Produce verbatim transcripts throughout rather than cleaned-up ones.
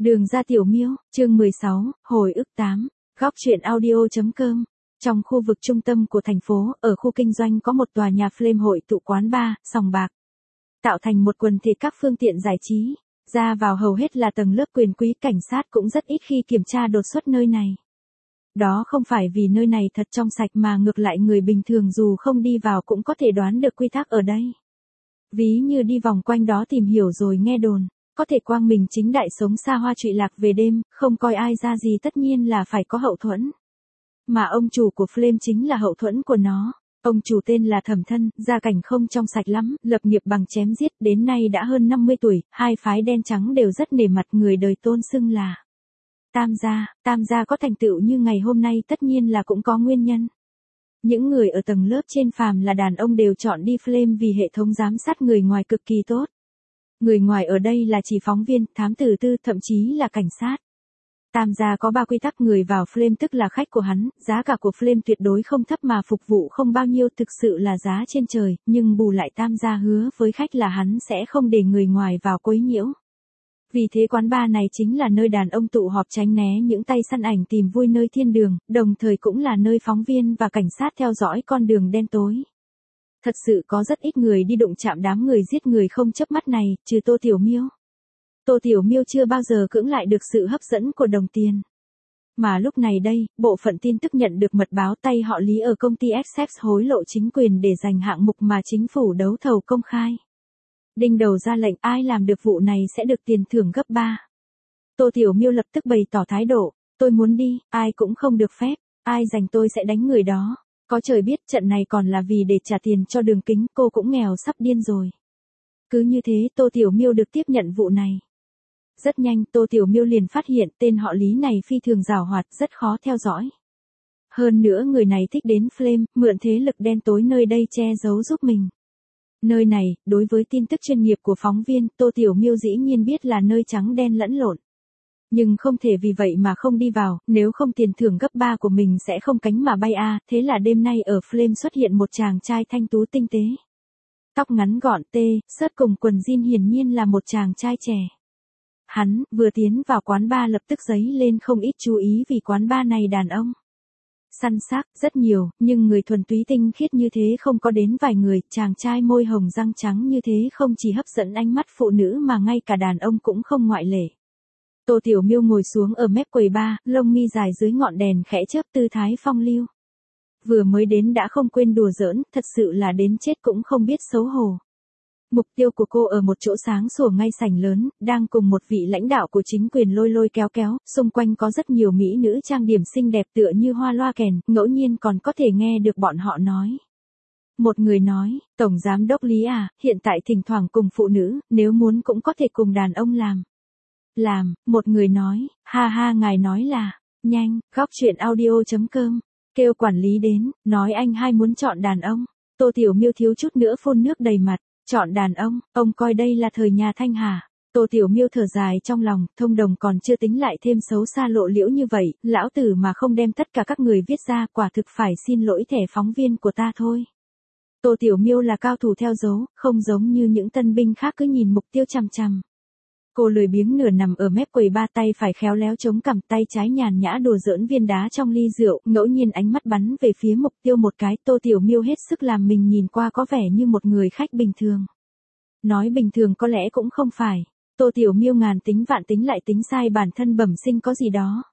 Đường ra Tiểu Miêu, chương mười sáu, hồi ức tám, góc truyện audio.com. Trong khu vực trung tâm của thành phố, ở khu kinh doanh có một tòa nhà Flame hội tụ quán bar, sòng bạc. Tạo thành một quần thể các phương tiện giải trí, ra vào hầu hết là tầng lớp quyền quý, cảnh sát cũng rất ít khi kiểm tra đột xuất nơi này. Đó không phải vì nơi này thật trong sạch mà ngược lại người bình thường dù không đi vào cũng có thể đoán được quy tắc ở đây. Ví như đi vòng quanh đó tìm hiểu rồi nghe đồn, có thể quang minh chính đại sống xa hoa trụy lạc về đêm, không coi ai ra gì, tất nhiên là phải có hậu thuẫn. Mà ông chủ của Flame chính là hậu thuẫn của nó. Ông chủ tên là Thẩm Thân, gia cảnh không trong sạch lắm, lập nghiệp bằng chém giết, đến nay đã hơn năm mươi tuổi, hai phái đen trắng đều rất nể mặt, người đời tôn xưng là Tam gia. Tam gia có thành tựu như ngày hôm nay tất nhiên là cũng có nguyên nhân. Những người ở tầng lớp trên phàm là đàn ông đều chọn đi Flame vì hệ thống giám sát người ngoài cực kỳ tốt. Người ngoài ở đây là chỉ phóng viên, thám tử tư, thậm chí là cảnh sát. Tam gia có ba quy tắc: người vào Flame tức là khách của hắn, giá cả của Flame tuyệt đối không thấp mà phục vụ không bao nhiêu, thực sự là giá trên trời, nhưng bù lại Tam gia hứa với khách là hắn sẽ không để người ngoài vào quấy nhiễu. Vì thế quán bar này chính là nơi đàn ông tụ họp tránh né những tay săn ảnh tìm vui nơi thiên đường, đồng thời cũng là nơi phóng viên và cảnh sát theo dõi con đường đen tối. Thật sự có rất ít người đi đụng chạm đám người giết người không chớp mắt này, trừ Tô Tiểu Miêu. Tô Tiểu Miêu chưa bao giờ cưỡng lại được sự hấp dẫn của đồng tiền. Mà lúc này đây, bộ phận tin tức nhận được mật báo tay họ Lý ở công ty Essex hối lộ chính quyền để giành hạng mục mà chính phủ đấu thầu công khai. Đinh đầu ra lệnh, ai làm được vụ này sẽ được tiền thưởng gấp ba. Tô Tiểu Miêu lập tức bày tỏ thái độ, tôi muốn đi, ai cũng không được phép, ai giành tôi sẽ đánh người đó. Có trời biết trận này còn là vì để trả tiền cho Đường Kính, cô cũng nghèo sắp điên rồi. Cứ như thế Tô Tiểu Miêu được tiếp nhận vụ này. Rất nhanh Tô Tiểu Miêu liền phát hiện tên họ Lý này phi thường giàu hoạt, rất khó theo dõi. Hơn nữa người này thích đến Flame, mượn thế lực đen tối nơi đây che giấu giúp mình. Nơi này, đối với tin tức chuyên nghiệp của phóng viên, Tô Tiểu Miêu dĩ nhiên biết là nơi trắng đen lẫn lộn. Nhưng không thể vì vậy mà không đi vào, nếu không tiền thưởng gấp ba của mình sẽ không cánh mà bay a. À. Thế là đêm nay ở Flame xuất hiện một chàng trai thanh tú tinh tế. Tóc ngắn gọn tê, sớt cùng quần jean, hiển nhiên là một chàng trai trẻ. Hắn, vừa tiến vào quán bar lập tức dấy lên không ít chú ý vì quán bar này đàn ông săn sắc rất nhiều, nhưng người thuần túy tinh khiết như thế không có đến vài người, chàng trai môi hồng răng trắng như thế không chỉ hấp dẫn ánh mắt phụ nữ mà ngay cả đàn ông cũng không ngoại lệ. Tô Tiểu Miêu ngồi xuống ở mép quầy bar, lông mi dài dưới ngọn đèn khẽ chớp, tư thái phong lưu. Vừa mới đến đã không quên đùa giỡn, thật sự là đến chết cũng không biết xấu hổ. Mục tiêu của cô ở một chỗ sáng sủa ngay sảnh lớn, đang cùng một vị lãnh đạo của chính quyền lôi lôi kéo kéo, xung quanh có rất nhiều mỹ nữ trang điểm xinh đẹp tựa như hoa loa kèn, ngẫu nhiên còn có thể nghe được bọn họ nói. Một người nói, Tổng Giám đốc Lý à, hiện tại thỉnh thoảng cùng phụ nữ, nếu muốn cũng có thể cùng đàn ông làm. Làm, một người nói, ha ha ngài nói là, nhanh, góc truyện audio.com, kêu quản lý đến, nói anh hai muốn chọn đàn ông. Tô Tiểu Miêu thiếu chút nữa phun nước đầy mặt. Chọn đàn ông, ông coi đây là thời nhà Thanh hả? Tô Tiểu Miêu thở dài trong lòng, thông đồng còn chưa tính lại thêm xấu xa lộ liễu như vậy, lão tử mà không đem tất cả các người viết ra, quả thực phải xin lỗi thẻ phóng viên của ta thôi. Tô Tiểu Miêu là cao thủ theo dấu, không giống như những tân binh khác cứ nhìn mục tiêu chằm chằm. Cô lười biếng nửa nằm ở mép quầy ba, tay phải khéo léo chống cằm, tay trái nhàn nhã đùa giỡn viên đá trong ly rượu, ngẫu nhiên ánh mắt bắn về phía mục tiêu một cái. Tô Tiểu Miêu hết sức làm mình nhìn qua có vẻ như một người khách bình thường. Nói bình thường có lẽ cũng không phải. Tô Tiểu Miêu ngàn tính vạn tính lại tính sai bản thân bẩm sinh có gì đó.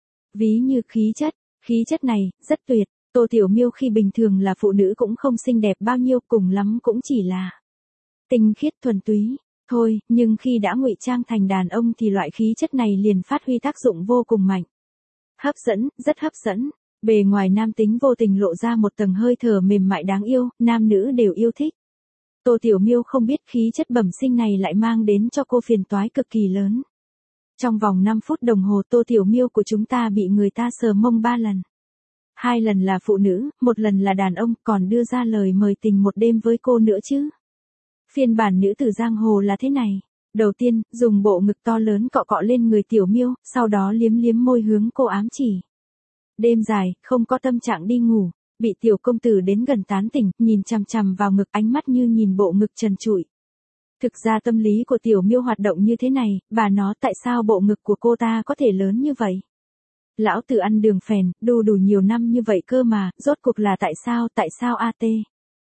Ví như khí chất, khí chất này, rất tuyệt. Tô Tiểu Miêu khi bình thường là phụ nữ cũng không xinh đẹp bao nhiêu, cùng lắm cũng chỉ là tinh khiết thuần túy. Thôi, nhưng khi đã ngụy trang thành đàn ông thì loại khí chất này liền phát huy tác dụng vô cùng mạnh. Hấp dẫn, rất hấp dẫn. Bề ngoài nam tính vô tình lộ ra một tầng hơi thở mềm mại đáng yêu, nam nữ đều yêu thích. Tô Tiểu Miêu không biết khí chất bẩm sinh này lại mang đến cho cô phiền toái cực kỳ lớn. Trong vòng năm phút đồng hồ Tô Tiểu Miêu của chúng ta bị người ta sờ mông ba lần. Hai lần là phụ nữ, một lần là đàn ông, còn đưa ra lời mời tình một đêm với cô nữa chứ. Phiên bản nữ tử giang hồ là thế này. Đầu tiên, dùng bộ ngực to lớn cọ cọ lên người Tiểu Miêu, sau đó liếm liếm môi hướng cô ám chỉ. Đêm dài, không có tâm trạng đi ngủ, bị tiểu công tử đến gần tán tỉnh, nhìn chằm chằm vào ngực, ánh mắt như nhìn bộ ngực trần trụi. Thực ra tâm lý của Tiểu Miêu hoạt động như thế này, bà nó tại sao bộ ngực của cô ta có thể lớn như vậy? Lão tử ăn đường phèn, đu đủ nhiều năm như vậy cơ mà, rốt cuộc là tại sao, tại sao a tê?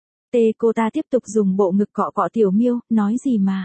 Tê cô ta tiếp tục dùng bộ ngực cọ cọ Tiểu Miêu, nói gì mà?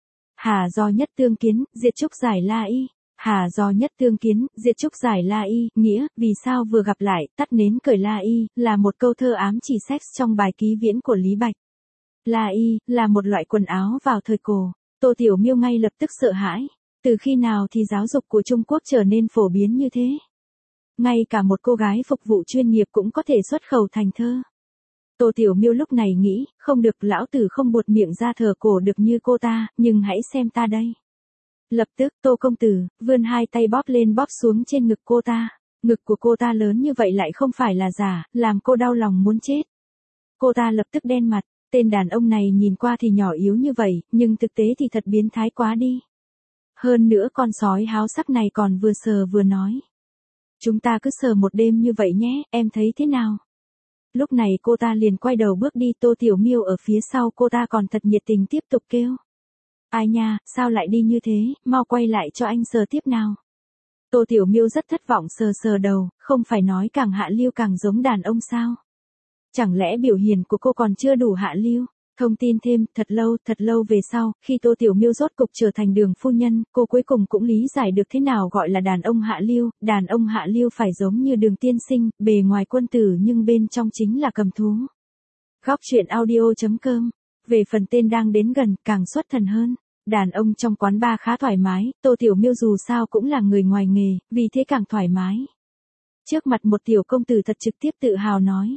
Hà do nhất tương kiến, diệt trúc giải la y. Hà do nhất tương kiến, diệt trúc giải la y, nghĩa, vì sao vừa gặp lại, tắt nến cởi la y, là một câu thơ ám chỉ sex trong bài ký viễn của Lý Bạch. La y, là một loại quần áo vào thời cổ. Tô Tiểu Miêu ngay lập tức sợ hãi. Từ khi nào thì giáo dục của Trung Quốc trở nên phổ biến như thế? Ngay cả một cô gái phục vụ chuyên nghiệp cũng có thể xuất khẩu thành thơ. Tô Tiểu Miêu lúc này nghĩ, không được, lão tử không buột miệng ra thờ cổ được như cô ta, nhưng hãy xem ta đây. Lập tức, Tô công tử, vươn hai tay bóp lên bóp xuống trên ngực cô ta. Ngực của cô ta lớn như vậy lại không phải là giả, làm cô đau lòng muốn chết. Cô ta lập tức đen mặt, tên đàn ông này nhìn qua thì nhỏ yếu như vậy, nhưng thực tế thì thật biến thái quá đi. Hơn nữa con sói háo sắc này còn vừa sờ vừa nói. Chúng ta cứ sờ một đêm như vậy nhé, em thấy thế nào? Lúc này cô ta liền quay đầu bước đi, Tô Tiểu Miêu ở phía sau cô ta còn thật nhiệt tình tiếp tục kêu. Ai nha, sao lại đi như thế, mau quay lại cho anh sờ tiếp nào. Tô Tiểu Miêu rất thất vọng sờ sờ đầu, không phải nói càng hạ lưu càng giống đàn ông sao? Chẳng lẽ biểu hiện của cô còn chưa đủ hạ lưu? Thông tin thêm, thật lâu, thật lâu về sau, khi Tô Tiểu Miêu rốt cục trở thành Đường phu nhân, cô cuối cùng cũng lý giải được thế nào gọi là đàn ông hạ lưu, đàn ông hạ lưu phải giống như Đường tiên sinh, bề ngoài quân tử nhưng bên trong chính là cầm thú. Góc truyện audio chấm com. Về phần tên đang đến gần, càng xuất thần hơn. Đàn ông trong quán bar khá thoải mái, Tô Tiểu Miêu dù sao cũng là người ngoài nghề, vì thế càng thoải mái. Trước mặt một tiểu công tử thật trực tiếp tự hào nói.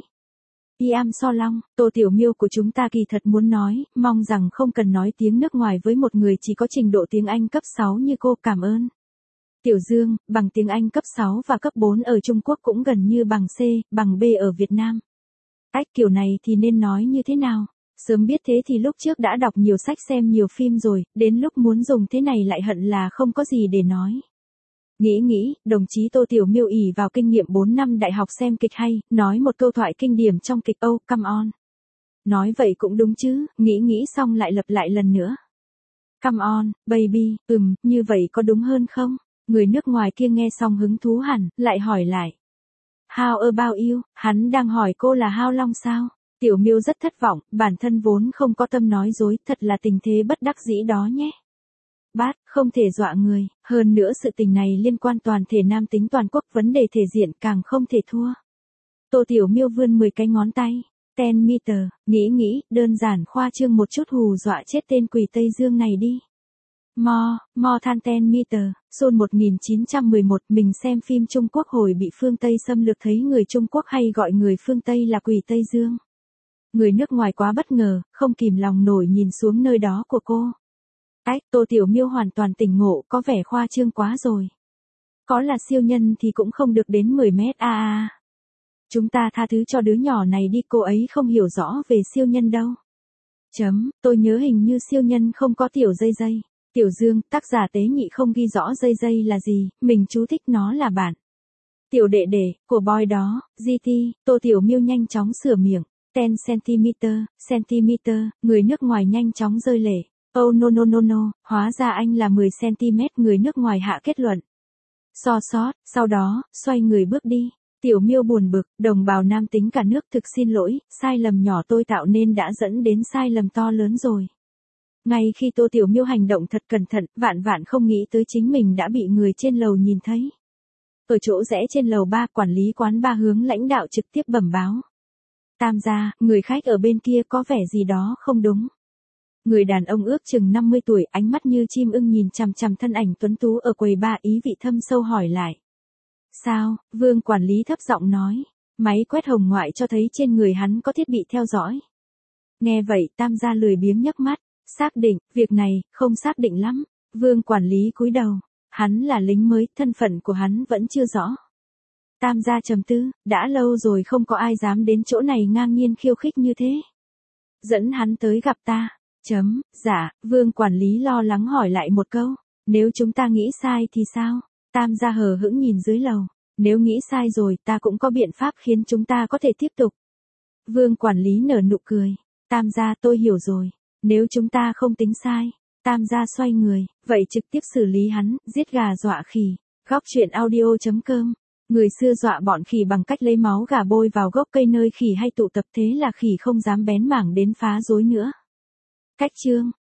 I am so long, Tô Tiểu Miêu của chúng ta kỳ thật muốn nói, mong rằng không cần nói tiếng nước ngoài với một người chỉ có trình độ tiếng Anh cấp sáu như cô, cảm ơn. Tiểu Dương, bằng tiếng Anh cấp sáu và cấp bốn ở Trung Quốc cũng gần như bằng C, bằng B ở Việt Nam. Ách, kiểu này thì nên nói như thế nào? Sớm biết thế thì lúc trước đã đọc nhiều sách xem nhiều phim rồi, đến lúc muốn dùng thế này lại hận là không có gì để nói. Nghĩ nghĩ, đồng chí Tô Tiểu Miêu ỷ vào kinh nghiệm bốn năm đại học xem kịch hay, nói một câu thoại kinh điển trong kịch Oh, come on. Nói vậy cũng đúng chứ, nghĩ nghĩ xong lại lặp lại lần nữa. Come on, baby, ừm, như vậy có đúng hơn không? Người nước ngoài kia nghe xong hứng thú hẳn, lại hỏi lại. How about you? Hắn đang hỏi cô là how long sao? Tiểu Miêu rất thất vọng, bản thân vốn không có tâm nói dối, thật là tình thế bất đắc dĩ đó nhé. Bát, không thể dọa người, hơn nữa sự tình này liên quan toàn thể nam tính toàn quốc, vấn đề thể diện càng không thể thua. Tô Tiểu Miêu vươn mười cái ngón tay. Ten meter, nghĩ nghĩ, đơn giản khoa trương một chút hù dọa chết tên quỷ Tây Dương này đi. Mo, Mo than ten meter, Xuân một nghìn chín trăm mười một, mình xem phim Trung Quốc hồi bị phương Tây xâm lược thấy người Trung Quốc hay gọi người phương Tây là quỷ Tây Dương. Người nước ngoài quá bất ngờ, không kìm lòng nổi nhìn xuống nơi đó của cô. Ách, Tô Tiểu Miêu hoàn toàn tỉnh ngộ, có vẻ khoa trương quá rồi. Có là siêu nhân thì cũng không được đến mười mét a a. Chúng ta tha thứ cho đứa nhỏ này đi, cô ấy không hiểu rõ về siêu nhân đâu. Chấm, tôi nhớ hình như siêu nhân không có tiểu dây dây. Tiểu Dương, tác giả tế nhị không ghi rõ dây dây là gì, mình chú thích nó là bạn. Tiểu đệ đệ, của boy đó, giê tê, Tô Tiểu Miêu nhanh chóng sửa miệng. ten centimeter, centimeter, người nước ngoài nhanh chóng rơi lệ. Oh no no no no, hóa ra anh là mười xăng-ti-mét, người nước ngoài hạ kết luận. So sót, sau đó, xoay người bước đi. Tiểu Miêu buồn bực, đồng bào nam tính cả nước thực xin lỗi, sai lầm nhỏ tôi tạo nên đã dẫn đến sai lầm to lớn rồi. Ngay khi Tô Tiểu Miêu hành động thật cẩn thận, vạn vạn không nghĩ tới chính mình đã bị người trên lầu nhìn thấy. Ở chỗ rẽ trên lầu ba, quản lý quán ba hướng lãnh đạo trực tiếp bẩm báo. Tam gia, người khách ở bên kia có vẻ gì đó không đúng. Người đàn ông ước chừng năm mươi tuổi, ánh mắt như chim ưng nhìn chằm chằm thân ảnh tuấn tú ở quầy ba, ý vị thâm sâu hỏi lại. Sao? Vương quản lý thấp giọng nói. Máy quét hồng ngoại cho thấy trên người hắn có thiết bị theo dõi. Nghe vậy, Tam gia lười biếng nhấc mắt. Xác định, việc này, không xác định lắm. Vương quản lý cúi đầu. Hắn là lính mới, thân phận của hắn vẫn chưa rõ. Tam gia trầm tư, đã lâu rồi không có ai dám đến chỗ này ngang nhiên khiêu khích như thế. Dẫn hắn tới gặp ta. Chấm, dạ, Vương quản lý lo lắng hỏi lại một câu. Nếu chúng ta nghĩ sai thì sao? Tam gia hờ hững nhìn dưới lầu. Nếu nghĩ sai rồi, ta cũng có biện pháp khiến chúng ta có thể tiếp tục. Vương quản lý nở nụ cười. Tam gia, tôi hiểu rồi. Nếu chúng ta không tính sai, Tam gia xoay người, vậy trực tiếp xử lý hắn, giết gà dọa khỉ. Góc truyện audio chấm com. Người xưa dọa bọn khỉ bằng cách lấy máu gà bôi vào gốc cây nơi khỉ hay tụ tập, thế là khỉ không dám bén mảng đến phá rối nữa. Cách chương